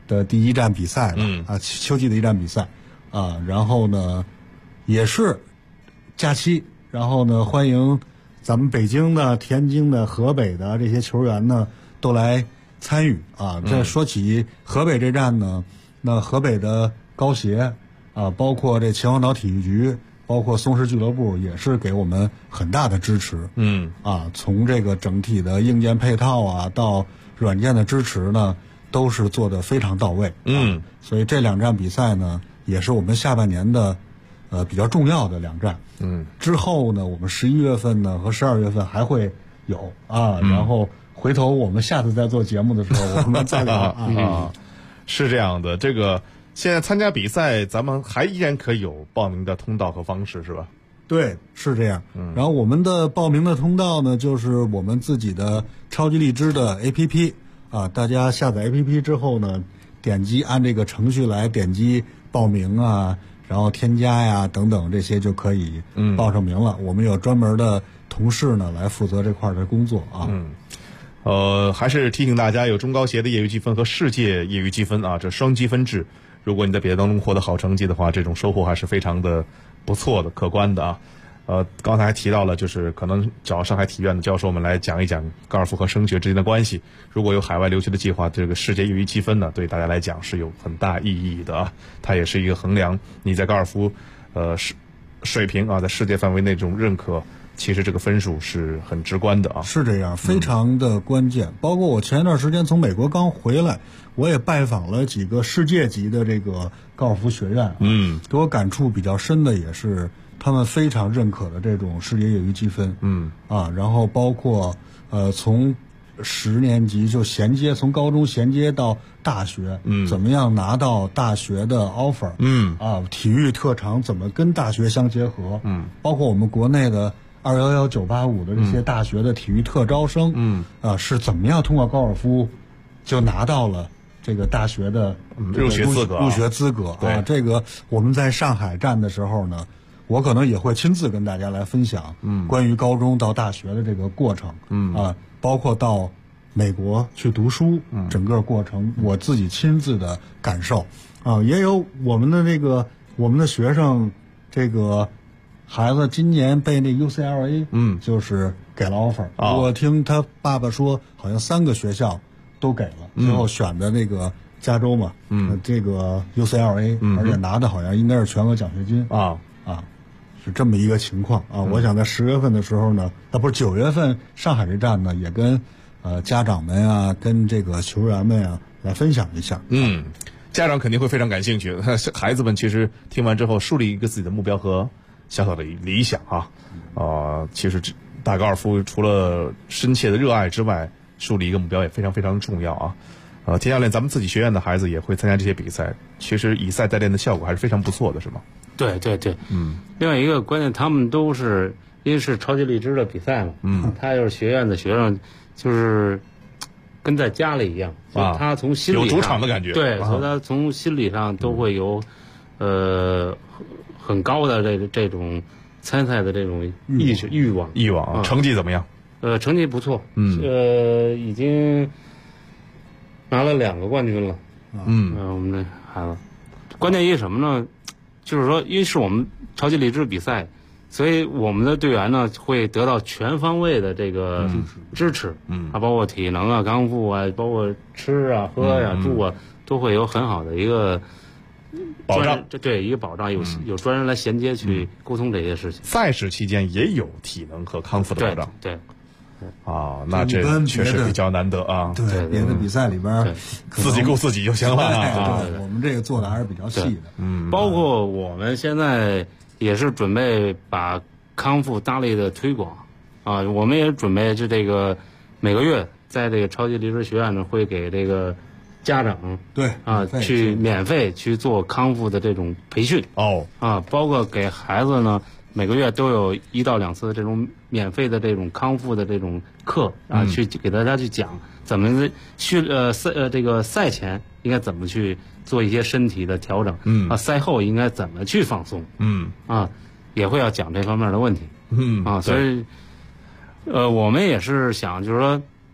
的第一站比赛了，秋季的一站比赛啊，然后呢也是假期，然后呢欢迎咱们北京的、天津的、河北的这些球员呢都来参与啊。这说起河北这站呢，那河北的高协啊，包括这秦皇岛体育局，包括松狮俱乐部也是给我们很大的支持。从这个整体的硬件配套啊到软件的支持呢，都是做得非常到位。所以这2站比赛呢，也是我们下半年的比较重要的2站。之后呢，我们11月份呢和12月份还会有啊，然后回头我们下次再做节目的时候，我们再聊啊。 是这样的，这个现在参加比赛，咱们还依然可以有报名的通道和方式，是吧？ 对，是这样。然后我们的报名的通道呢，就是我们自己的超级荔枝的 APP 啊，大家下载 APP 之后呢，点击按这个程序来点击报名啊，然后添加呀等等这些就可以报上名了。我们有专门的同事呢来负责这块的工作啊。 还是提醒大家，有中高协的业余积分和世界业余积分啊，这双积分制。如果你在比赛当中获得好成绩的话，这种收获还是非常的不错的、可观的啊。刚才还提到了，就是可能找上海体院的教授们来讲一讲高尔夫和升学之间的关系。如果有海外留学的计划，这个世界业余积分呢，对大家来讲是有很大意义的啊。它也是一个衡量你在高尔夫水平啊，在世界范围内这种认可。其实这个分数是很直观的啊， 是这样，非常的关键。包括我前一段时间从美国刚回来，我也拜访了几个世界级的这个高尔夫学院，给我感触比较深的也是他们非常认可的这种世界业余积分，然后包括从10年级就衔接，从高中衔接到大学，怎么样拿到大学的 offer，体育特长怎么跟大学相结合，包括我们国内的211、985的这些大学的体育特招生，是怎么样通过高尔夫就拿到了这个大学的入学资格啊。这个我们在上海站的时候呢，我可能也会亲自跟大家来分享关于高中到大学的这个过程，包括到美国去读书，整个过程我自己亲自的感受啊。也有我们的学生这个孩子今年被那 UCLA 就是给了 offer，我听他爸爸说好像3个学校都给了，最后选的那个加州嘛，这个 UCLA，而且拿的好像应该是全额奖学金是这么一个情况啊。我想在10月份的时候呢，不是9月份上海这站呢，也跟家长们啊，跟这个球员们啊来分享一下。 家长肯定会非常感兴趣，孩子们其实听完之后树立一个自己的目标和小小的理想啊，其实打高尔夫除了深切的热爱之外，树立一个目标也非常非常重要啊。田教练，咱们自己学院的孩子也会参加这些比赛，其实以赛代练的效果还是非常不错的，是吗？ 对，另外一个关键，他们都是因为是超级荔枝的比赛嘛，他就是学院的学生，就是跟在家里一样，他从心理上有主场的感觉， 对，所以他从心理上都会有很高的这种参赛的这种欲望。 成绩怎么样？ 成绩不错，已经拿了2个冠军了。我们这孩子，关键一什么呢？就是说，因为是我们超级荔枝比赛，所以我们的队员呢会得到全方位的这个支持，包括体能啊、康复啊，包括吃啊、喝呀、住啊，都会有很好的一个保障。 对，一个保障，有专人来衔接去沟通这些事情。 赛事期间也有体能和康复的保障。 对。 那这确实比较难得啊。 对，别的比赛里边自己顾自己就行了对，我们这个做的还是比较细的。 包括我们现在也是准备把康复大力的推广我们也准备这个每个月在这个超级荔枝学院呢，会给这个家长去免费去做康复的这种培训包括给孩子呢。每个月都有1到2次的这种免费的这种康复的这种课去给大家去讲怎么这个赛前应该怎么去做一些身体的调整，赛后应该怎么去放松，也会要讲这方面的问题，所以我们也是想就是说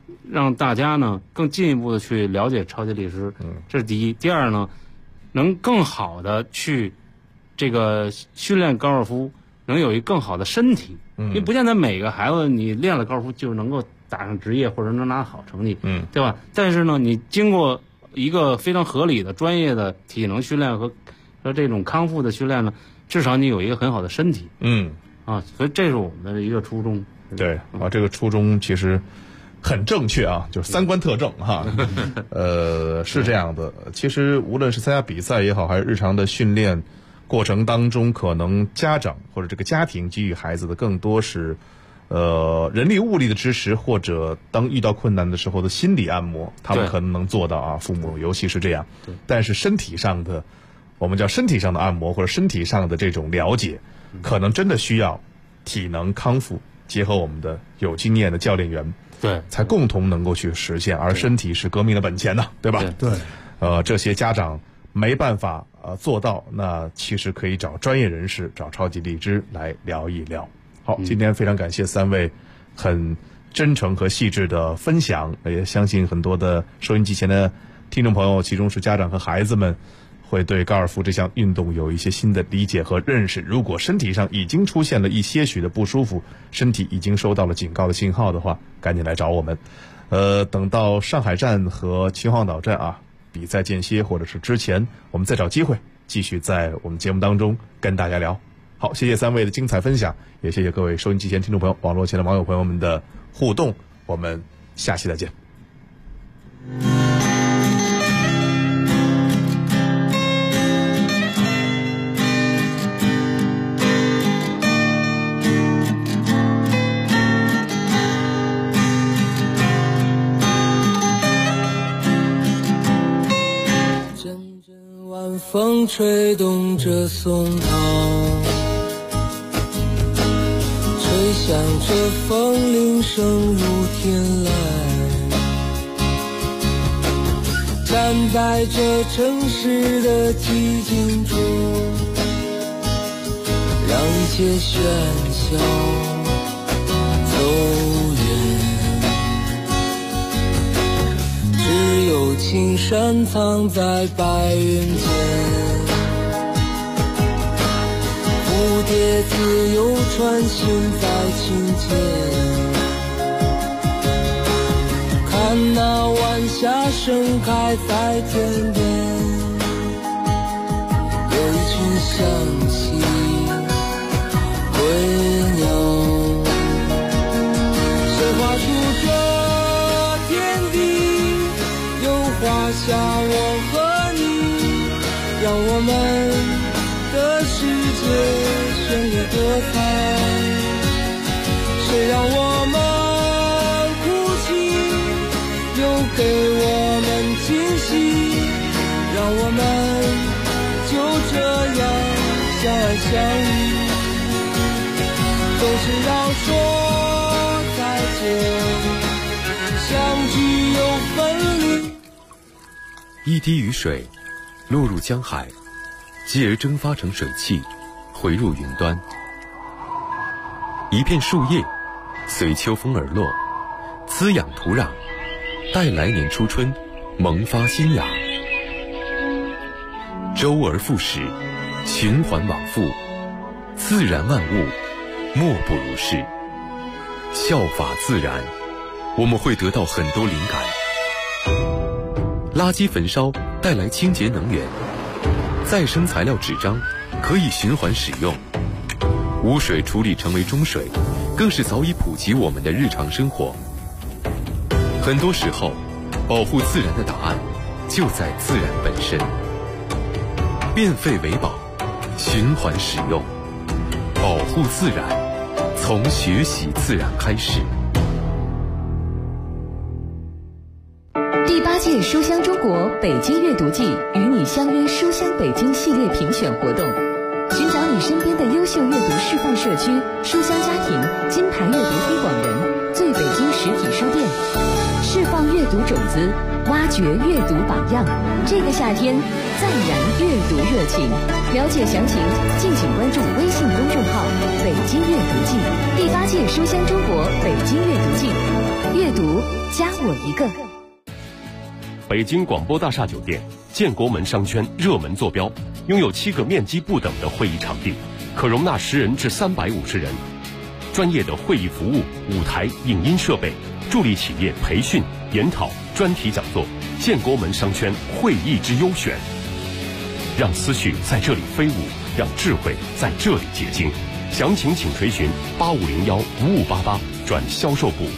让大家呢更进一步的去了解超级力师，这是第一。第二呢，能更好的去这个训练高尔夫，能有一更好的身体。因为不见得每个孩子你练了高尔夫就能够打上职业或者能拿好成绩，对吧？但是呢，你经过一个非常合理的专业的体能训练和这种康复的训练呢，至少你有一个很好的身体。所以这是我们的一个初衷。 对这个初衷其实很正确啊，就是三观特正哈。是这样的，其实无论是参加比赛也好，还是日常的训练过程当中，可能家长或者这个家庭给予孩子的更多是人力物力的支持，或者当遇到困难的时候的心理按摩，他们可能能做到啊，父母尤其是这样。但是身体上的，我们叫身体上的按摩或者身体上的这种了解，可能真的需要体能康复结合我们的有经验的教练员，才共同能够去实现。而身体是革命的本钱呢，对吧？ 对。 这些家长没办法做到，那其实可以找专业人士，找超级力师来聊一聊。好，今天非常感谢3位很真诚和细致的分享，也相信很多的收音机前的听众朋友，其中是家长和孩子们，会对高尔夫这项运动有一些新的理解和认识。如果身体上已经出现了一些许的不舒服，身体已经收到了警告的信号的话，赶紧来找我们。等到上海站和秦皇岛站比赛间歇或者是之前，我们再找机会继续在我们节目当中跟大家聊。好，谢谢3位的精彩分享，也谢谢各位收音机前听众朋友、网络前的网友朋友们的互动，我们下期再见。 阵阵晚风吹动着松涛，吹响着风铃声如天籁，站在这城市的寂静中，让一切喧嚣走远，只有青山藏在白云间，蝴蝶自由穿行在琴间，看那晚霞盛开在天边，有一群向西归鸟，谁画出这天地，又画下我和你，让我们的世界绚丽多彩，谁让我们哭泣，又给我们惊喜，让我们就这样相爱相依，总是要说再见，相聚又分离。 一滴雨水落入江海，继而蒸发成水汽，回入云端。一片树叶随秋风而落，滋养土壤，待来年初春萌发新芽。周而复始，循环往复，自然万物莫不如是。效法自然，我们会得到很多灵感。垃圾焚烧带来清洁能源，再生材料纸张可以循环使用，污水处理成为中水，更是早已普及我们的日常生活。很多时候，保护自然的答案就在自然本身。变废为宝，循环使用，保护自然，从学习自然开始。 第8届书香中国北京阅读季与你相约书香北京系列评选活动，寻找你身边的优秀阅读示范社区、书香家庭、金牌阅读推广人、最北京实体书店。 释放阅读种子，挖掘阅读榜样。这个夏天，再燃阅读热情。了解详情，敬请关注微信公众号“北京阅读季”，第8届书香中国北京阅读季，阅读加我一个。 北京广播大厦酒店，建国门商圈热门坐标，拥有7个面积不等的会议场地，可容纳10人至350人。专业的会议服务、舞台、影音设备，助力企业培训、研讨、专题讲座。建国门商圈会议之优选，让思绪在这里飞舞，让智慧在这里结晶。详情请垂询8501-5588转销售部。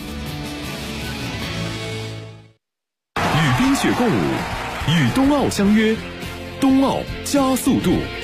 与冰雪共舞，与冬奥相约，冬奥加速度。